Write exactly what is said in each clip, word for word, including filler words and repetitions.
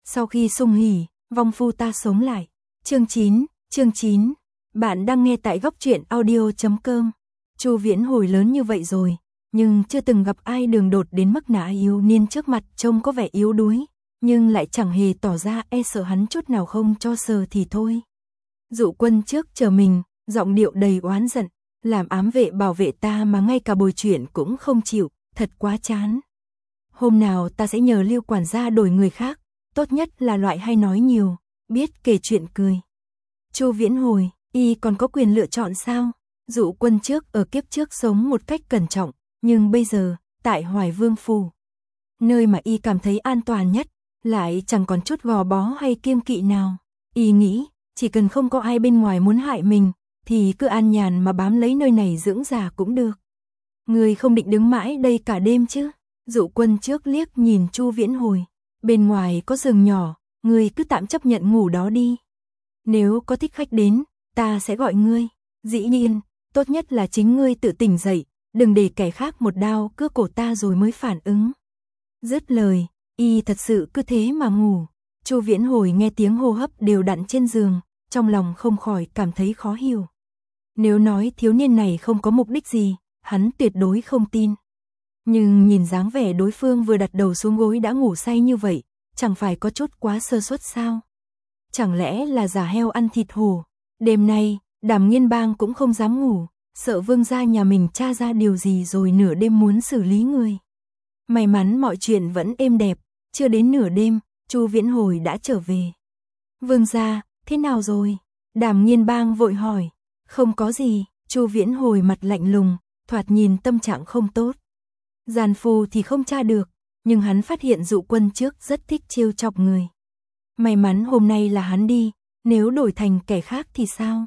Sau khi sung hỉ, vong phu ta sống lại. Chương chín, chương chín. Bạn đang nghe tại góc truyện audio chấm com. Chu Viễn Hồi lớn như vậy rồi, nhưng chưa từng gặp ai đường đột đến mức nã yếu niên trước mặt, trông có vẻ yếu đuối, nhưng lại chẳng hề tỏ ra e sợ hắn chút nào, không cho sờ thì thôi. Dụ Quân trước chờ mình, giọng điệu đầy oán giận, làm ám vệ bảo vệ ta mà ngay cả bồi chuyện cũng không chịu, thật quá chán. Hôm nào ta sẽ nhờ Lưu quản gia đổi người khác, tốt nhất là loại hay nói nhiều, biết kể chuyện cười. Chu Viễn Hồi, y còn có quyền lựa chọn sao? Dụ Quân trước ở kiếp trước sống một cách cẩn trọng, nhưng bây giờ, tại Hoài Vương Phủ, nơi mà y cảm thấy an toàn nhất, lại chẳng còn chút gò bó hay kiêng kỵ nào. Y nghĩ, chỉ cần không có ai bên ngoài muốn hại mình, thì cứ an nhàn mà bám lấy nơi này dưỡng già cũng được. Người không định đứng mãi đây cả đêm chứ? Dụ Quân trước liếc nhìn Chu Viễn Hồi, bên ngoài có giường nhỏ, người cứ tạm chấp nhận ngủ đó đi. Nếu có thích khách đến, ta sẽ gọi ngươi. Dĩ nhiên, tốt nhất là chính ngươi tự tỉnh dậy, đừng để kẻ khác một đao cưa cổ ta rồi mới phản ứng. Dứt lời, y thật sự cứ thế mà ngủ. Chu Viễn Hồi nghe tiếng hô hấp đều đặn trên giường, trong lòng không khỏi cảm thấy khó hiểu. Nếu nói thiếu niên này không có mục đích gì, hắn tuyệt đối không tin. Nhưng nhìn dáng vẻ đối phương vừa đặt đầu xuống gối đã ngủ say như vậy, chẳng phải có chút quá sơ suất sao? Chẳng lẽ là giả heo ăn thịt hổ? Đêm nay, Đàm Nghiên Bang cũng không dám ngủ, sợ vương gia nhà mình tra ra điều gì rồi nửa đêm muốn xử lý người. May mắn mọi chuyện vẫn êm đẹp, chưa đến nửa đêm, Chu Viễn Hồi đã trở về. Vương gia, thế nào rồi? Đàm Nghiên Bang vội hỏi. Không có gì, Chu Viễn Hồi mặt lạnh lùng, thoạt nhìn tâm trạng không tốt. Giàn phù thì không tra được, nhưng hắn phát hiện Dụ Quân trước rất thích trêu chọc người. May mắn hôm nay là hắn đi, nếu đổi thành kẻ khác thì sao?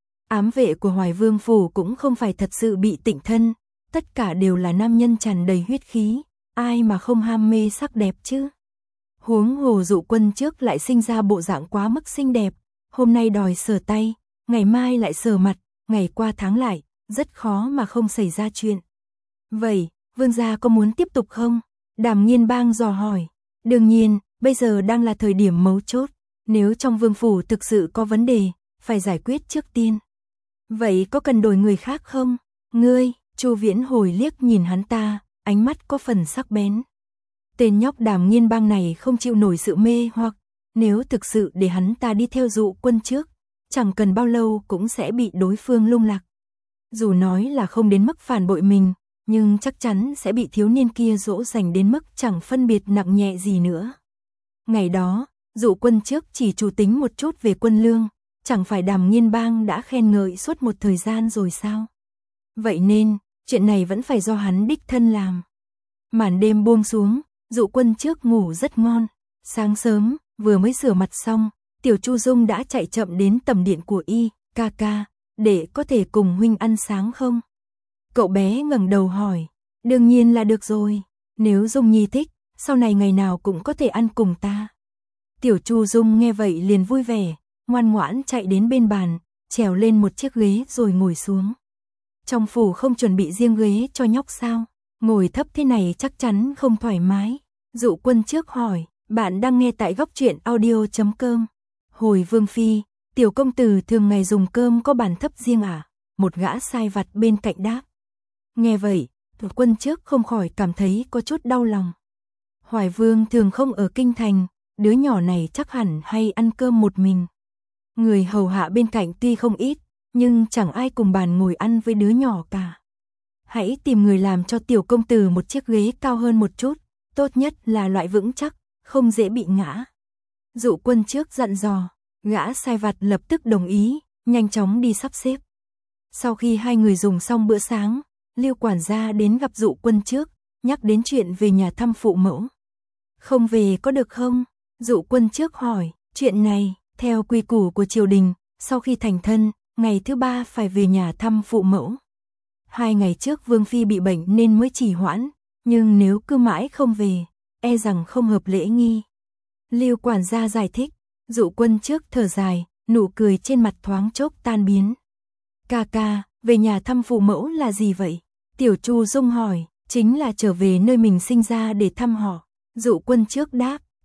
Ám vệ của Hoài Vương Phủ cũng không phải thật sự bị tịnh thân, tất cả đều là nam nhân tràn đầy huyết khí, ai mà không ham mê sắc đẹp chứ? Huống hồ Dụ Quân trước lại sinh ra bộ dạng quá mức xinh đẹp, hôm nay đòi sờ tay, ngày mai lại sờ mặt, ngày qua tháng lại, rất khó mà không xảy ra chuyện. Vậy, vương gia có muốn tiếp tục không? Đàm Nghiên Bang dò hỏi. Đương nhiên, bây giờ đang là thời điểm mấu chốt, nếu trong vương phủ thực sự có vấn đề, phải giải quyết trước tiên. Vậy có cần đổi người khác không? Ngươi, Chu Viễn Hồi liếc nhìn hắn ta, ánh mắt có phần sắc bén. Tên nhóc Đàm Nghiên Bang này không chịu nổi sự mê hoặc, nếu thực sự để hắn ta đi theo Dụ Quân trước, chẳng cần bao lâu cũng sẽ bị đối phương lung lạc. Dù nói là không đến mức phản bội mình, nhưng chắc chắn sẽ bị thiếu niên kia dỗ dành đến mức chẳng phân biệt nặng nhẹ gì nữa. Ngày đó, Dụ Quân trước chỉ chủ tính một chút về quân lương, chẳng phải Đàm Nghiên Bang đã khen ngợi suốt một thời gian rồi sao? Vậy nên, chuyện này vẫn phải do hắn đích thân làm. Màn đêm buông xuống, Dụ Quân trước ngủ rất ngon. Sáng sớm, vừa mới rửa mặt xong, Tiểu Chu Dung đã chạy chậm đến tầm điện của y, ca ca, để có thể cùng huynh ăn sáng không? Cậu bé ngẩng đầu hỏi, đương nhiên là được rồi, nếu Dung Nhi thích, sau này ngày nào cũng có thể ăn cùng ta. Tiểu Chu Dung nghe vậy liền vui vẻ, ngoan ngoãn chạy đến bên bàn, trèo lên một chiếc ghế rồi ngồi xuống. Trong phủ không chuẩn bị riêng ghế cho nhóc sao? Ngồi thấp thế này chắc chắn không thoải mái. Dụ Quân trước hỏi, bạn đang nghe tại góc truyện audio chấm com. Hồi Vương Phi, tiểu công tử thường ngày dùng cơm có bàn thấp riêng à? Một gã sai vặt bên cạnh đáp. Nghe vậy, Dụ Quân trước không khỏi cảm thấy có chút đau lòng. Hoài Vương thường không ở kinh thành, đứa nhỏ này chắc hẳn hay ăn cơm một mình. Người hầu hạ bên cạnh tuy không ít, nhưng chẳng ai cùng bàn ngồi ăn với đứa nhỏ cả. Hãy tìm người làm cho tiểu công tử một chiếc ghế cao hơn một chút, tốt nhất là loại vững chắc, không dễ bị ngã. Dụ Quân trước dặn dò, gã sai vặt lập tức đồng ý, nhanh chóng đi sắp xếp. Sau khi hai người dùng xong bữa sáng, Lưu quản gia đến gặp Dụ Quân trước, nhắc đến chuyện về nhà thăm phụ mẫu. Không về có được không? Dụ Quân trước hỏi, chuyện này, theo quy củ của triều đình, sau khi thành thân, ngày thứ ba phải về nhà thăm phụ mẫu. Hai ngày trước Vương Phi bị bệnh nên mới trì hoãn, nhưng nếu cứ mãi không về, e rằng không hợp lễ nghi. Lưu quản gia giải thích, Dụ Quân trước thở dài, nụ cười trên mặt thoáng chốc tan biến. Ca ca, về nhà thăm phụ mẫu là gì vậy? Tiểu Chu Dung hỏi, chính là trở về nơi mình sinh ra để thăm họ. Dụ Quân trước đáp,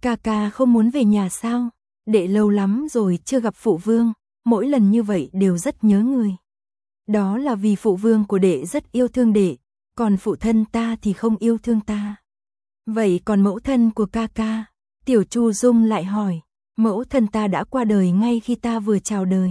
Ca ca không muốn về nhà sao? Đệ lâu lắm rồi chưa gặp phụ vương, mỗi lần như vậy đều rất nhớ người. Đó là vì phụ vương của đệ rất yêu thương đệ, còn phụ thân ta thì không yêu thương ta. Vậy còn mẫu thân của ca ca? Tiểu Chu Dung lại hỏi. Mẫu thân ta đã qua đời ngay khi ta vừa chào đời.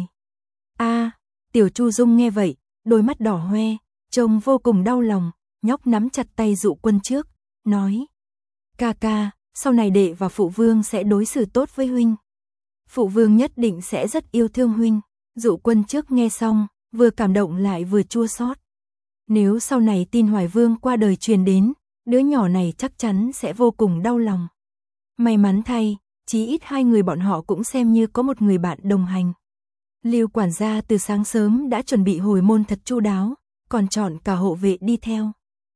A, Tiểu Chu Dung nghe vậy, đôi mắt đỏ hoe, trông vô cùng đau lòng, nhóc nắm chặt tay Dụ Quân Trước, nói: "Ca ca, sau này đệ và phụ vương sẽ đối xử tốt với huynh. Phụ vương nhất định sẽ rất yêu thương huynh." Dụ Quân Trước nghe xong, vừa cảm động lại vừa chua xót. Nếu sau này tin Hoài Vương qua đời truyền đến, đứa nhỏ này chắc chắn sẽ vô cùng đau lòng. May mắn thay, chí ít hai người bọn họ cũng xem như có một người bạn đồng hành. Lưu quản gia từ sáng sớm đã chuẩn bị hồi môn thật chu đáo, còn chọn cả hộ vệ đi theo.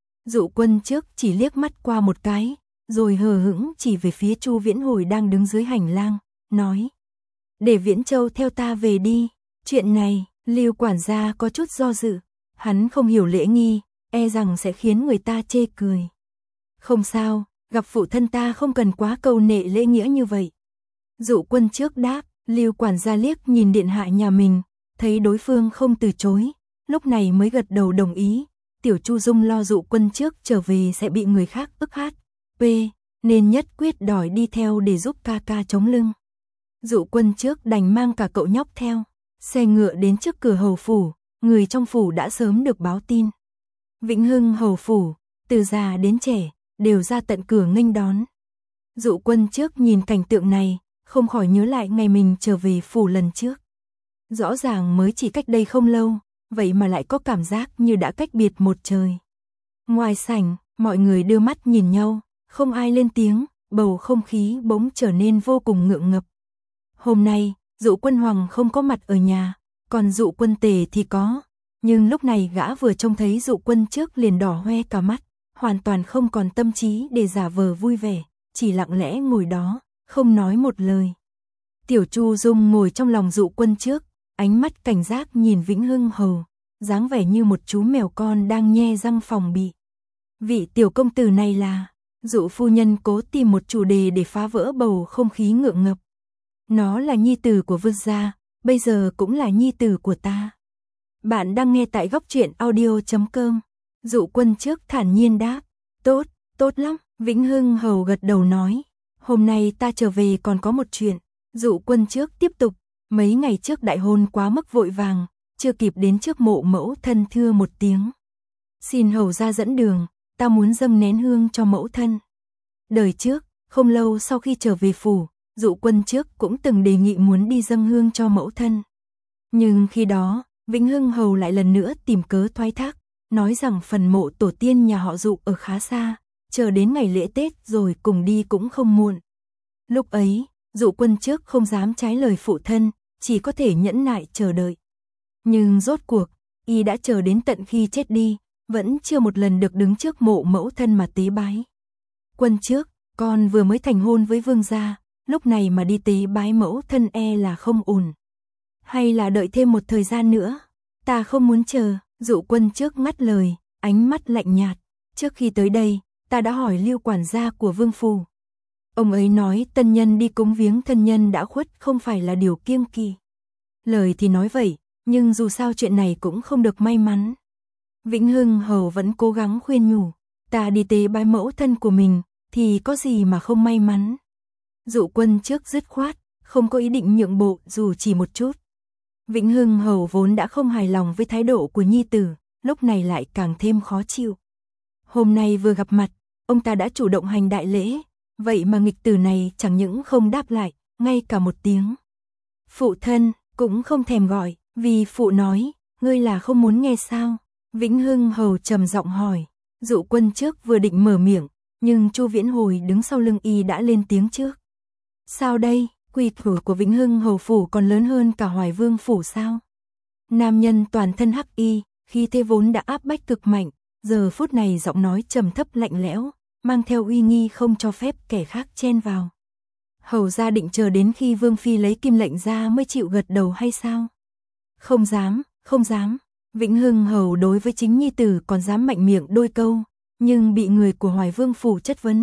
Dụ Quân Trước chỉ liếc mắt qua một cái, rồi hờ hững chỉ về phía Chu Viễn Hồi đang đứng dưới hành lang, nói: "Để Viễn Châu theo ta về đi." Chuyện này, Lưu quản gia có chút do dự, hắn không hiểu lễ nghi, e rằng sẽ khiến người ta chê cười. "Không sao, gặp phụ thân ta không cần quá câu nệ lễ nghĩa như vậy." Dụ Quân Trước đáp. Lưu quản gia liếc nhìn điện hạ nhà mình, thấy đối phương không từ chối, lúc này mới gật đầu đồng ý. Tiểu Chu Dung lo Dụ Quân Trước trở về sẽ bị người khác ức hát, p nên nhất quyết đòi đi theo để giúp ca ca chống lưng. Dụ Quân Trước đành mang cả cậu nhóc theo. Xe ngựa đến trước cửa hầu phủ, người trong phủ đã sớm được báo tin. Vĩnh Hưng hầu phủ, từ già đến trẻ, đều ra tận cửa nghênh đón. Dụ Quân Trước nhìn cảnh tượng này, không khỏi nhớ lại ngày mình trở về phủ lần trước. Rõ ràng mới chỉ cách đây không lâu, vậy mà lại có cảm giác như đã cách biệt một trời. Ngoài sảnh, mọi người đưa mắt nhìn nhau, không ai lên tiếng, bầu không khí bỗng trở nên vô cùng ngượng ngập. Hôm nay, Dụ Quân Hoàng không có mặt ở nhà, còn Dụ Quân Tề thì có. Nhưng lúc này gã vừa trông thấy Dụ Quân Trước liền đỏ hoe cả mắt, hoàn toàn không còn tâm trí để giả vờ vui vẻ, chỉ lặng lẽ ngồi đó, không nói một lời. Tiểu Chu Dung ngồi trong lòng Dụ Quân Trước, ánh mắt cảnh giác nhìn Vĩnh Hưng hầu, dáng vẻ như một chú mèo con đang nhe răng phòng bị. Vị tiểu công tử này là... Dụ phu nhân cố tìm một chủ đề để phá vỡ bầu không khí ngượng ngập. Nó là nhi tử của vương gia, bây giờ cũng là nhi tử của ta. Bạn đang nghe tại góc truyện audio chấm com. Dụ Quân Trước thản nhiên đáp. Tốt, tốt lắm. Vĩnh Hưng hầu gật đầu nói. Hôm nay ta trở về còn có một chuyện. Dụ Quân Trước tiếp tục. Mấy ngày trước đại hôn quá mức vội vàng, chưa kịp đến trước mộ mẫu thân thưa một tiếng. Xin hầu ra dẫn đường, ta muốn dâng nén hương cho mẫu thân. Đời trước, không lâu sau khi trở về phủ, Dụ Quân Trước cũng từng đề nghị muốn đi dâng hương cho mẫu thân. Nhưng khi đó, Vĩnh Hưng hầu lại lần nữa tìm cớ thoái thác, nói rằng phần mộ tổ tiên nhà họ Dụ ở khá xa, chờ đến ngày lễ Tết rồi cùng đi cũng không muộn. Lúc ấy, Dụ Quân Trước không dám trái lời phụ thân, chỉ có thể nhẫn nại chờ đợi. Nhưng rốt cuộc, y đã chờ đến tận khi chết đi, vẫn chưa một lần được đứng trước mộ mẫu thân mà tế bái. Quân Trước, con vừa mới thành hôn với vương gia, lúc này mà đi tế bái mẫu thân e là không ổn. Hay là đợi thêm một thời gian nữa? Ta không muốn chờ. Dụ Quân Trước ngắt lời, ánh mắt lạnh nhạt. Trước khi tới đây, ta đã hỏi Lưu quản gia của vương phủ. Ông ấy nói tân nhân đi cúng viếng thân nhân đã khuất không phải là điều kiêng kỵ. Lời thì nói vậy, nhưng dù sao chuyện này cũng không được may mắn. Vĩnh Hưng hầu vẫn cố gắng khuyên nhủ, ta đi tế bái mẫu thân của mình, thì có gì mà không may mắn. Dụ Quân Trước dứt khoát, không có ý định nhượng bộ dù chỉ một chút. Vĩnh Hưng hầu vốn đã không hài lòng với thái độ của nhi tử, lúc này lại càng thêm khó chịu. Hôm nay vừa gặp mặt, ông ta đã chủ động hành đại lễ, vậy mà nghịch tử này chẳng những không đáp lại, ngay cả một tiếng phụ thân cũng không thèm gọi, vì phụ nói, ngươi là không muốn nghe sao? Vĩnh Hưng hầu trầm giọng hỏi. Dụ Quân Trước vừa định mở miệng, nhưng Chu Viễn Hồi đứng sau lưng y đã lên tiếng trước. Sao đây, quy củ của Vĩnh Hưng hầu phủ còn lớn hơn cả Hoài Vương phủ sao? Nam nhân toàn thân hắc y, khí thế vốn đã áp bách cực mạnh, giờ phút này giọng nói trầm thấp lạnh lẽo, mang theo uy nghi không cho phép kẻ khác chen vào. Hầu gia định chờ đến khi Vương phi lấy kim lệnh ra mới chịu gật đầu hay sao? Không dám, không dám. Vĩnh Hưng hầu đối với chính nhi tử còn dám mạnh miệng đôi câu, nhưng bị người của Hoài Vương phủ chất vấn,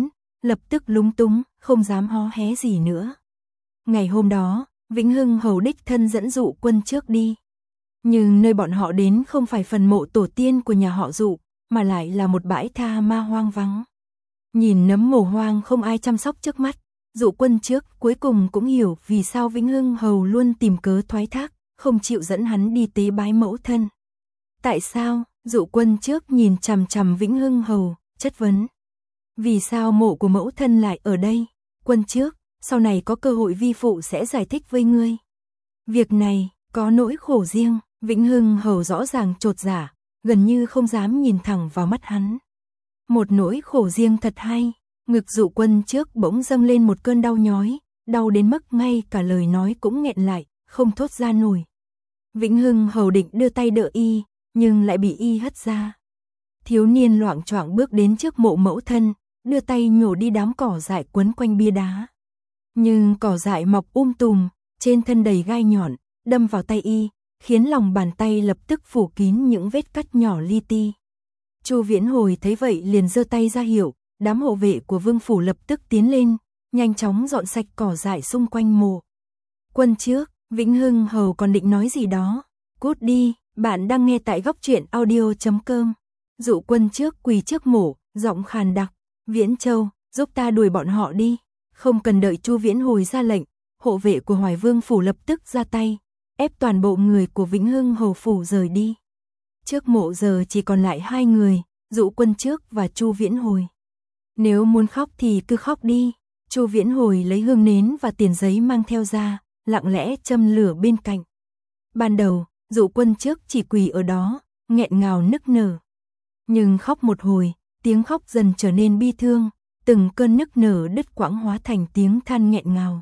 lập tức lúng túng, không dám hó hé gì nữa. Ngày hôm đó, Vĩnh Hưng hầu đích thân dẫn Dụ Quân trước đi. Nhưng nơi bọn họ đến không phải phần mộ tổ tiên của nhà họ Dụ, mà lại là một bãi tha ma hoang vắng. Nhìn nấm mồ hoang không ai chăm sóc trước mắt, Dụ Quân trước cuối cùng cũng hiểu vì sao Vĩnh Hưng hầu luôn tìm cớ thoái thác, không chịu dẫn hắn đi tế bái mẫu thân. Tại sao? Dụ Quân trước nhìn chằm chằm Vĩnh Hưng hầu, chất vấn. Vì sao mộ của mẫu thân lại ở đây? Quân trước, sau này có cơ hội vi phụ sẽ giải thích với ngươi. Việc này, có nỗi khổ riêng, Vĩnh Hưng hầu rõ ràng chột dạ, gần như không dám nhìn thẳng vào mắt hắn. Một nỗi khổ riêng thật hay, ngực Dụ Quân trước bỗng dâng lên một cơn đau nhói, đau đến mức ngay cả lời nói cũng nghẹn lại, không thốt ra nổi. Vĩnh Hưng hầu định đưa tay đỡ y, nhưng lại bị y hất ra. Thiếu niên loạng choạng bước đến trước mộ mẫu thân, đưa tay nhổ đi đám cỏ dại quấn quanh bia đá. Nhưng cỏ dại mọc um tùm, trên thân đầy gai nhọn, đâm vào tay y, khiến lòng bàn tay lập tức phủ kín những vết cắt nhỏ li ti. Chu Viễn Hồi thấy vậy liền giơ tay ra hiệu, đám hộ vệ của vương phủ lập tức tiến lên, nhanh chóng dọn sạch cỏ dại xung quanh mộ. Quân trước, Vĩnh Hưng hầu còn định nói gì đó. Cút đi, bạn đang nghe tại góc truyện audio chấm com. Dụ Quân trước quỳ trước mộ, giọng khàn đặc. Viễn Châu, giúp ta đuổi bọn họ đi. Không cần đợi Chu Viễn Hồi ra lệnh, hộ vệ của Hoài Vương phủ lập tức ra tay, ép toàn bộ người của Vĩnh Hưng hầu phủ rời đi. Trước mộ giờ chỉ còn lại hai người, Dụ Quân trước và Chu Viễn Hồi. Nếu muốn khóc thì cứ khóc đi. Chu Viễn Hồi lấy hương nến và tiền giấy mang theo ra, lặng lẽ châm lửa bên cạnh. Ban đầu, Dụ Quân trước chỉ quỳ ở đó, nghẹn ngào nức nở. Nhưng khóc một hồi, tiếng khóc dần trở nên bi thương, từng cơn nức nở đứt quãng hóa thành tiếng than nghẹn ngào.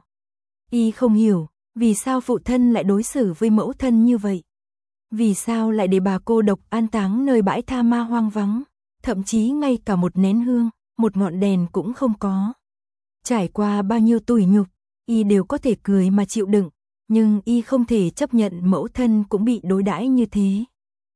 Y không hiểu, vì sao phụ thân lại đối xử với mẫu thân như vậy? Vì sao lại để bà cô độc an táng nơi bãi tha ma hoang vắng, thậm chí ngay cả một nén hương, một ngọn đèn cũng không có. Trải qua bao nhiêu tủi nhục, y đều có thể cười mà chịu đựng, nhưng y không thể chấp nhận mẫu thân cũng bị đối đãi như thế.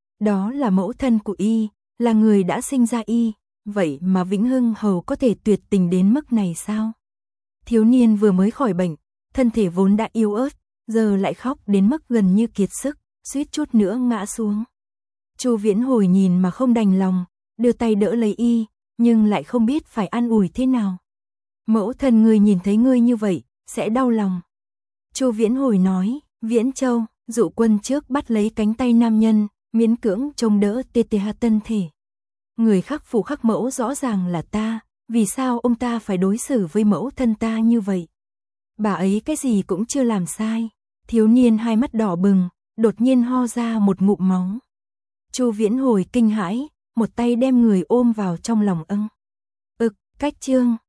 Đó là mẫu thân của y, là người đã sinh ra y, vậy mà Vĩnh Hưng hầu có thể tuyệt tình đến mức này sao? Thiếu niên vừa mới khỏi bệnh, thân thể vốn đã yếu ớt, giờ lại khóc đến mức gần như kiệt sức, suýt chút nữa ngã xuống. Chu Viễn Hồi nhìn mà không đành lòng, đưa tay đỡ lấy y, nhưng lại không biết phải an ủi thế nào. Mẫu thân ngươi nhìn thấy ngươi như vậy, sẽ đau lòng. Chu Viễn Hồi nói. Viễn Châu, Dụ Quân trước bắt lấy cánh tay nam nhân, miễn cưỡng chống đỡ tê tê ha thân thể. Người khắc phụ khắc mẫu rõ ràng là ta, vì sao ông ta phải đối xử với mẫu thân ta như vậy? Bà ấy cái gì cũng chưa làm sai. Thiếu niên hai mắt đỏ bừng, đột nhiên ho ra một ngụm máu. Chu Viễn Hồi kinh hãi, một tay đem người ôm vào trong lòng âng. Ực, cách chương.